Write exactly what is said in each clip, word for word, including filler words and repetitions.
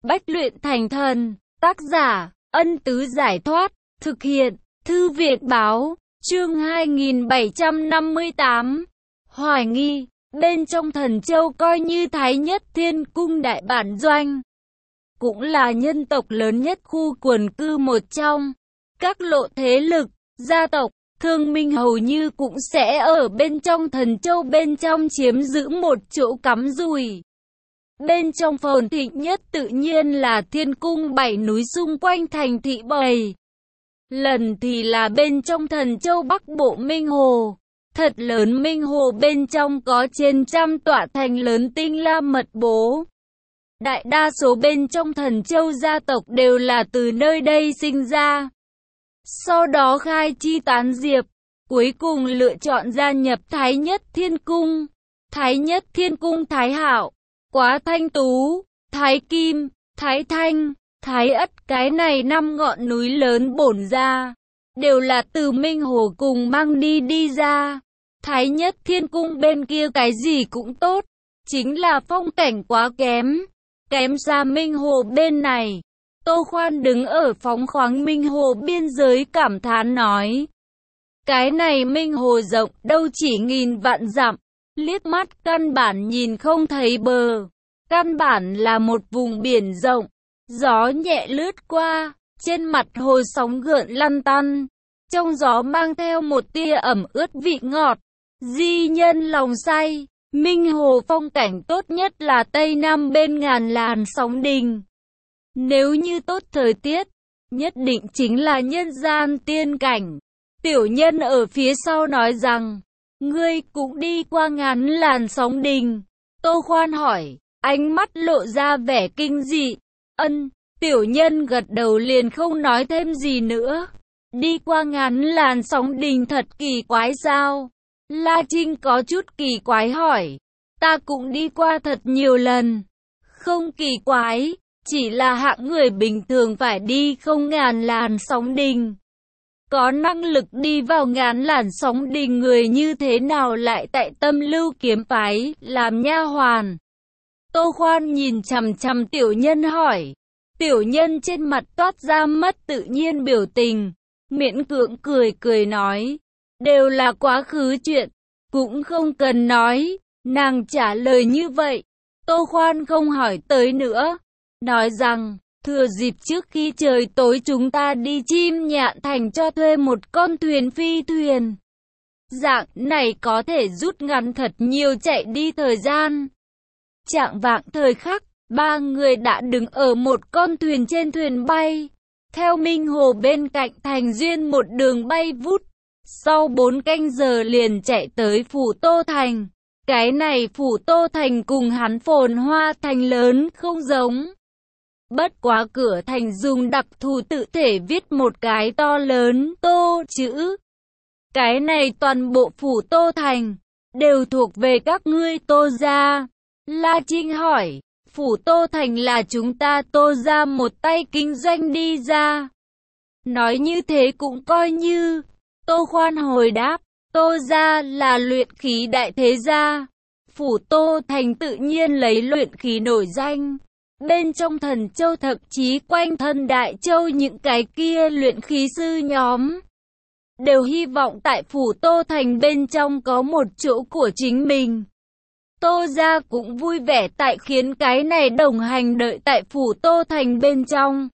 Bách luyện thành thần, tác giả, Ân Tứ Giải Thoát, thực hiện, Thư Việt Báo, chương hai nghìn bảy trăm năm mươi tám. Hoài nghi, bên trong Thần Châu coi như Thái Nhất Thiên Cung đại bản doanh, cũng là nhân tộc lớn nhất khu quần cư một trong. Các lộ thế lực, gia tộc, thương minh hầu như cũng sẽ ở bên trong Thần Châu bên trong chiếm giữ một chỗ cắm rùi. Bên trong phồn thịnh nhất tự nhiên là Thiên Cung bảy núi xung quanh thành thị bảy. Lần thì là bên trong Thần Châu Bắc Bộ Minh Hồ. Thật lớn Minh Hồ bên trong có trên trăm tọa thành lớn tinh la mật bố. Đại đa số bên trong Thần Châu gia tộc đều là từ nơi đây sinh ra. Sau đó khai chi tán diệp, cuối cùng lựa chọn gia nhập Thái Nhất Thiên Cung. Thái Nhất Thiên Cung Thái Hạo, Quá Thanh Tú, Thái Kim, Thái Thanh, Thái Ất, cái này năm ngọn núi lớn bổn ra, đều là từ Minh Hồ cùng mang đi đi ra. Thái Nhất Thiên Cung bên kia cái gì cũng tốt, chính là phong cảnh quá kém, kém xa Minh Hồ bên này. Tô Khoan đứng ở phóng khoáng Minh Hồ biên giới cảm thán nói. Cái này Minh Hồ rộng đâu chỉ nghìn vạn dặm, liếc mắt căn bản nhìn không thấy bờ. Căn bản là một vùng biển rộng, gió nhẹ lướt qua, trên mặt hồ sóng gợn lăn tăn. Trong gió mang theo một tia ẩm ướt vị ngọt, di nhân lòng say. Minh Hồ phong cảnh tốt nhất là Tây Nam bên ngàn làn sóng đình. Nếu như tốt thời tiết, nhất định chính là nhân gian tiên cảnh. Tiểu Nhân ở phía sau nói rằng, ngươi cũng đi qua ngàn làn sóng đình. Tô Khoan hỏi, ánh mắt lộ ra vẻ kinh dị. Ân, Tiểu Nhân gật đầu liền không nói thêm gì nữa. Đi qua ngàn làn sóng đình thật kỳ quái sao? La Trinh có chút kỳ quái hỏi. Ta cũng đi qua thật nhiều lần. Không kỳ quái, chỉ là hạng người bình thường phải đi không ngàn làn sóng đình. Có năng lực đi vào ngàn làn sóng đình người như thế nào lại tại Tâm Lưu kiếm phái làm nha hoàn? Tô Khoan nhìn chằm chằm Tiểu Nhân hỏi. Tiểu Nhân trên mặt toát ra mất tự nhiên biểu tình, miễn cưỡng cười cười nói, đều là quá khứ chuyện, cũng không cần nói. Nàng trả lời như vậy, Tô Khoan không hỏi tới nữa, nói rằng, thừa dịp trước khi trời tối chúng ta đi Chim Nhạn Thành cho thuê một con thuyền phi thuyền. Dạng này có thể rút ngắn thật nhiều chạy đi thời gian. Chạng vạng thời khắc, ba người đã đứng ở một con thuyền trên thuyền bay, theo Minh Hồ bên cạnh thành duyên một đường bay vút. Sau bốn canh giờ liền chạy tới Phủ Tô Thành. Cái này Phủ Tô Thành cùng hắn Phồn Hoa Thành lớn không giống. Bất quá cửa thành dùng đặc thù tự thể viết một cái to lớn Tô chữ. Cái này toàn bộ Phủ Tô Thành đều thuộc về các ngươi Tô gia. La Trinh hỏi, Phủ Tô Thành là chúng ta Tô gia một tay kinh doanh đi ra. Nói như thế cũng coi như. Tô Khoan hồi đáp, Tô gia là luyện khí đại thế gia. Phủ Tô Thành tự nhiên lấy luyện khí nổi danh. Bên trong Thần Châu thậm chí quanh thân Đại Châu những cái kia luyện khí sư nhóm đều hy vọng tại Phủ Tô Thành bên trong có một chỗ của chính mình. Tô gia cũng vui vẻ tại khiến cái này đồng hành đợi tại Phủ Tô Thành bên trong.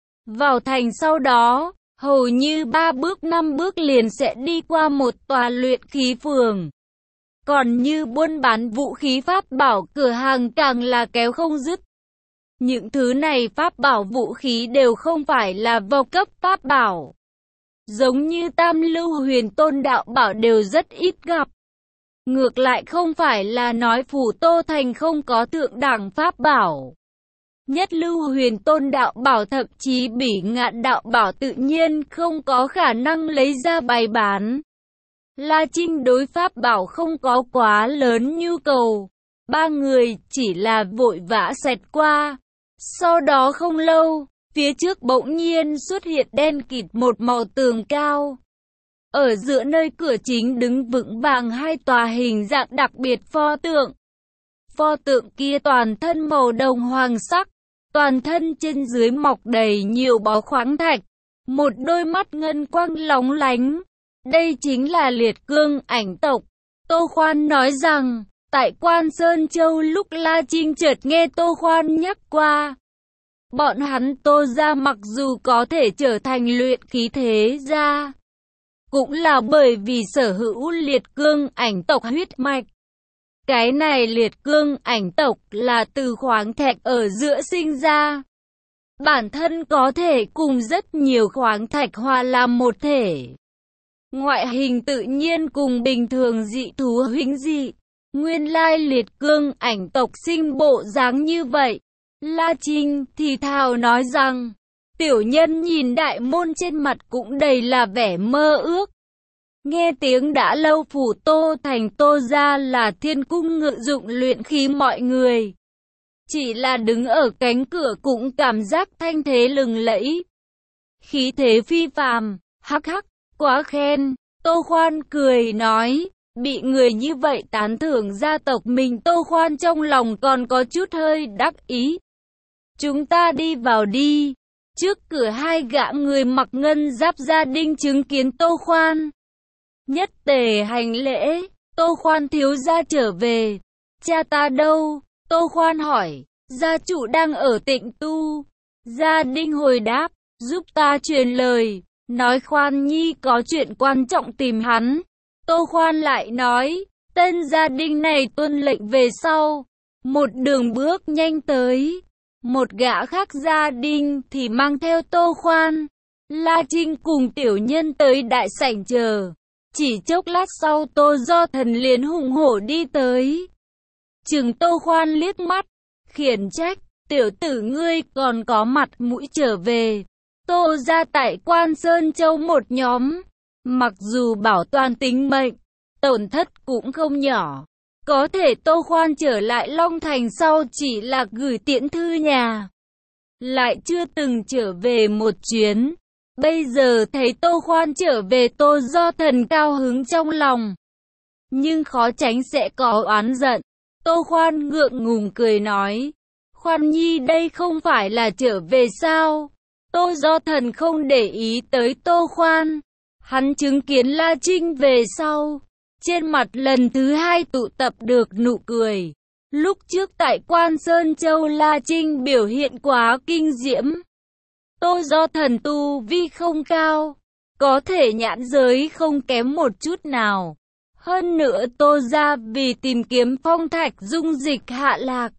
Vào thành sau đó, hầu như ba bước năm bước liền sẽ đi qua một tòa luyện khí phường. Còn như buôn bán vũ khí pháp bảo cửa hàng càng là kéo không dứt. Những thứ này pháp bảo vũ khí đều không phải là vào cấp pháp bảo. Giống như Tam Lưu Huyền Tôn đạo bảo đều rất ít gặp. Ngược lại không phải là nói Phủ Tô Thành không có thượng đẳng pháp bảo. Nhất Lưu Huyền Tôn đạo bảo thậm chí Bỉ Ngạn đạo bảo tự nhiên không có khả năng lấy ra bày bán. La Trinh đối pháp bảo không có quá lớn nhu cầu. Ba người chỉ là vội vã xẹt qua. Sau đó không lâu, phía trước bỗng nhiên xuất hiện đen kịt một màu tường cao. Ở giữa nơi cửa chính đứng vững vàng hai tòa hình dạng đặc biệt pho tượng. Pho tượng kia toàn thân màu đồng hoàng sắc, toàn thân trên dưới mọc đầy nhiều báu khoáng thạch, một đôi mắt ngân quang lóng lánh. Đây chính là liệt cương ảnh tộc. Tô Khoan nói rằng, tại Quan Sơn Châu lúc La Trinh chợt nghe Tô Khoan nhắc qua. Bọn hắn Tô gia mặc dù có thể trở thành luyện khí thế gia, cũng là bởi vì sở hữu liệt cương ảnh tộc huyết mạch. Cái này liệt cương ảnh tộc là từ khoáng thạch ở giữa sinh ra. Bản thân có thể cùng rất nhiều khoáng thạch hòa làm một thể. Ngoại hình tự nhiên cùng bình thường dị thú huynh dị. Nguyên lai liệt cương ảnh tộc sinh bộ dáng như vậy. La Trinh thì thào nói rằng, tiểu nhân nhìn đại môn trên mặt cũng đầy là vẻ mơ ước. Nghe tiếng đã lâu phủ Tô thành Tô gia là thiên cung ngự dụng luyện khí mọi người. Chỉ là đứng ở cánh cửa cũng cảm giác thanh thế lừng lẫy. Khí thế phi phàm, hắc hắc, quá khen. Tô Khoan cười nói, bị người như vậy tán thưởng gia tộc mình Tô Khoan trong lòng còn có chút hơi đắc ý. Chúng ta đi vào đi. Trước cửa hai gã người mặc ngân giáp gia đình chứng kiến Tô Khoan. Nhất tề hành lễ, Tô Khoan thiếu gia trở về. Cha ta đâu? Tô Khoan hỏi. Gia chủ đang ở Tịnh tu. Gia đình hồi đáp, giúp ta truyền lời, nói Khoan nhi có chuyện quan trọng tìm hắn. Tô Khoan lại nói, tên gia đình này tuân lệnh về sau, một đường bước nhanh tới. Một gã khác gia đình thì mang theo Tô Khoan. La Trinh cùng tiểu nhân tới đại sảnh chờ. Chỉ chốc lát sau Tô Do Thần liền hùng hổ đi tới. Chừng Tô Khoan liếc mắt, khiển trách, tiểu tử ngươi còn có mặt mũi trở về. Tô gia tại Quan Sơn Châu một nhóm, mặc dù bảo toàn tính mệnh, tổn thất cũng không nhỏ. Có thể Tô Khoan trở lại Long Thành sau chỉ là gửi tiễn thư nhà, lại chưa từng trở về một chuyến. Bây giờ thấy Tô Khoan trở về, Tô Do Thần cao hứng trong lòng, nhưng khó tránh sẽ có oán giận. Tô Khoan ngượng ngùng cười nói, Khoan nhi đây không phải là trở về sao? Tô Do Thần không để ý tới Tô Khoan. Hắn chứng kiến La Trinh về sau, trên mặt lần thứ hai tụ tập được nụ cười. Lúc trước tại Quan Sơn Châu La Trinh biểu hiện quá kinh diễm. Tô Do Thần tu vi không cao, có thể nhãn giới không kém một chút nào. Hơn nữa Tô gia vì tìm kiếm phong thạch dung dịch hạ lạc,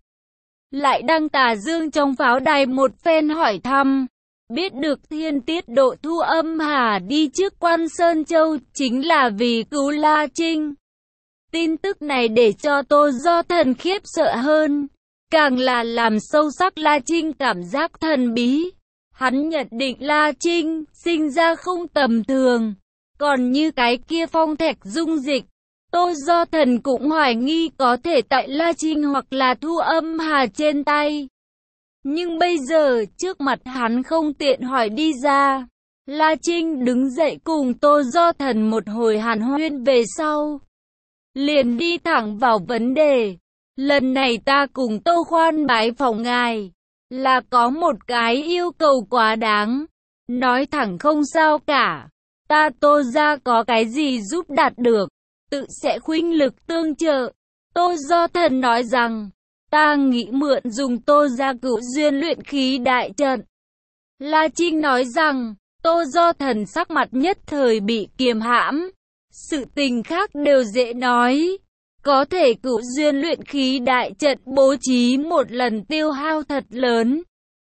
lại đăng tà dương trong pháo đài một phen hỏi thăm. Biết được Thiên Tiết Độ Thu Âm Hà đi trước Quan Sơn Châu chính là vì cứu La Trinh. Tin tức này để cho Tô Do Thần khiếp sợ hơn, càng là làm sâu sắc La Trinh cảm giác thần bí. Hắn nhận định La Trinh sinh ra không tầm thường, còn như cái kia phong thạch dung dịch, Tô Do Thần cũng hoài nghi có thể tại La Trinh hoặc là Thu Âm Hà trên tay. Nhưng bây giờ trước mặt hắn không tiện hỏi đi ra. La Trinh đứng dậy cùng Tô Do Thần một hồi hàn huyên về sau, liền đi thẳng vào vấn đề. Lần này ta cùng Tô Khoan bái phỏng ngài, là có một cái yêu cầu quá đáng. Nói thẳng không sao cả, ta Tô gia có cái gì giúp đạt được, tự sẽ khuynh lực tương trợ. Tô Do Thần nói rằng, ta nghĩ mượn dùng Tô gia cửu duyên luyện khí đại trận. La Trinh nói rằng, Tô Do Thần sắc mặt nhất thời bị kiềm hãm. Sự tình khác đều dễ nói, có thể cửu duyên luyện khí đại trận bố trí một lần tiêu hao thật lớn.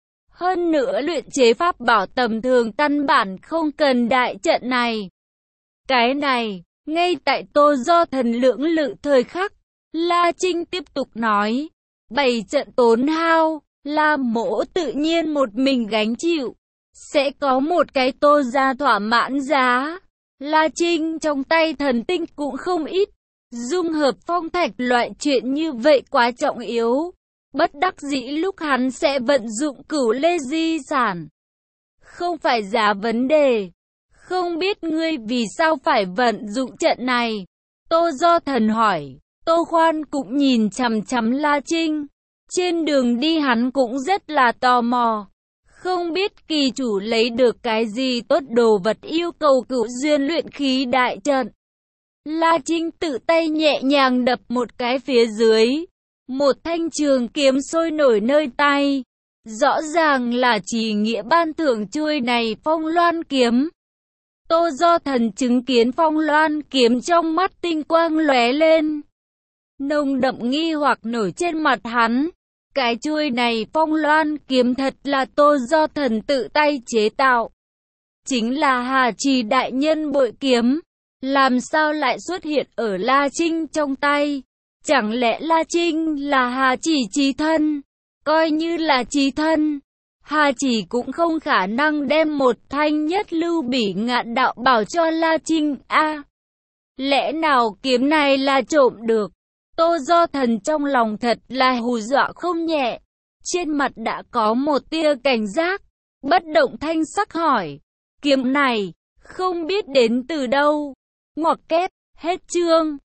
Hơn nữa luyện chế pháp bảo tầm thường căn bản không cần đại trận này. Cái này, ngay tại Tô Do Thần lưỡng lự thời khắc, La Trinh tiếp tục nói, bảy trận tốn hao, La mỗ tự nhiên một mình gánh chịu, sẽ có một cái Tô gia thỏa mãn giá. La Trinh trong tay thần tinh cũng không ít, dung hợp phong thạch loại chuyện như vậy quá trọng yếu. Bất đắc dĩ lúc hắn sẽ vận dụng cửu lê di sản. Không phải giá vấn đề. Không biết ngươi vì sao phải vận dụng trận này? Tô Do Thần hỏi. Tô Khoan cũng nhìn chằm chằm La Trinh. Trên đường đi hắn cũng rất là tò mò. Không biết kỳ chủ lấy được cái gì tốt đồ vật yêu cầu cửu duyên luyện khí đại trận. La Trinh tự tay nhẹ nhàng đập một cái phía dưới. Một thanh trường kiếm sôi nổi nơi tay. Rõ ràng là chỉ nghĩa ban thưởng chuôi này Phong Loan kiếm. Tô Do Thần chứng kiến Phong Loan kiếm trong mắt tinh quang lóe lên. Nồng đậm nghi hoặc nổi trên mặt hắn. Cái chuôi này Phong Loan kiếm thật là Tô Do Thần tự tay chế tạo. Chính là Hà Trì đại nhân bội kiếm. Làm sao lại xuất hiện ở La Trinh trong tay? Chẳng lẽ La Trinh là Hà Trì chí thân? Coi như là chí thân, Hà Trì cũng không khả năng đem một thanh nhất lưu bỉ ngạn đạo bảo cho La Trinh a. À, lẽ nào kiếm này là trộm được? Tô Do Thần trong lòng thật là hù dọa không nhẹ. Trên mặt đã có một tia cảnh giác. Bất động thanh sắc hỏi. Kiếm này, không biết đến từ đâu. Ngoặc kép, hết chương.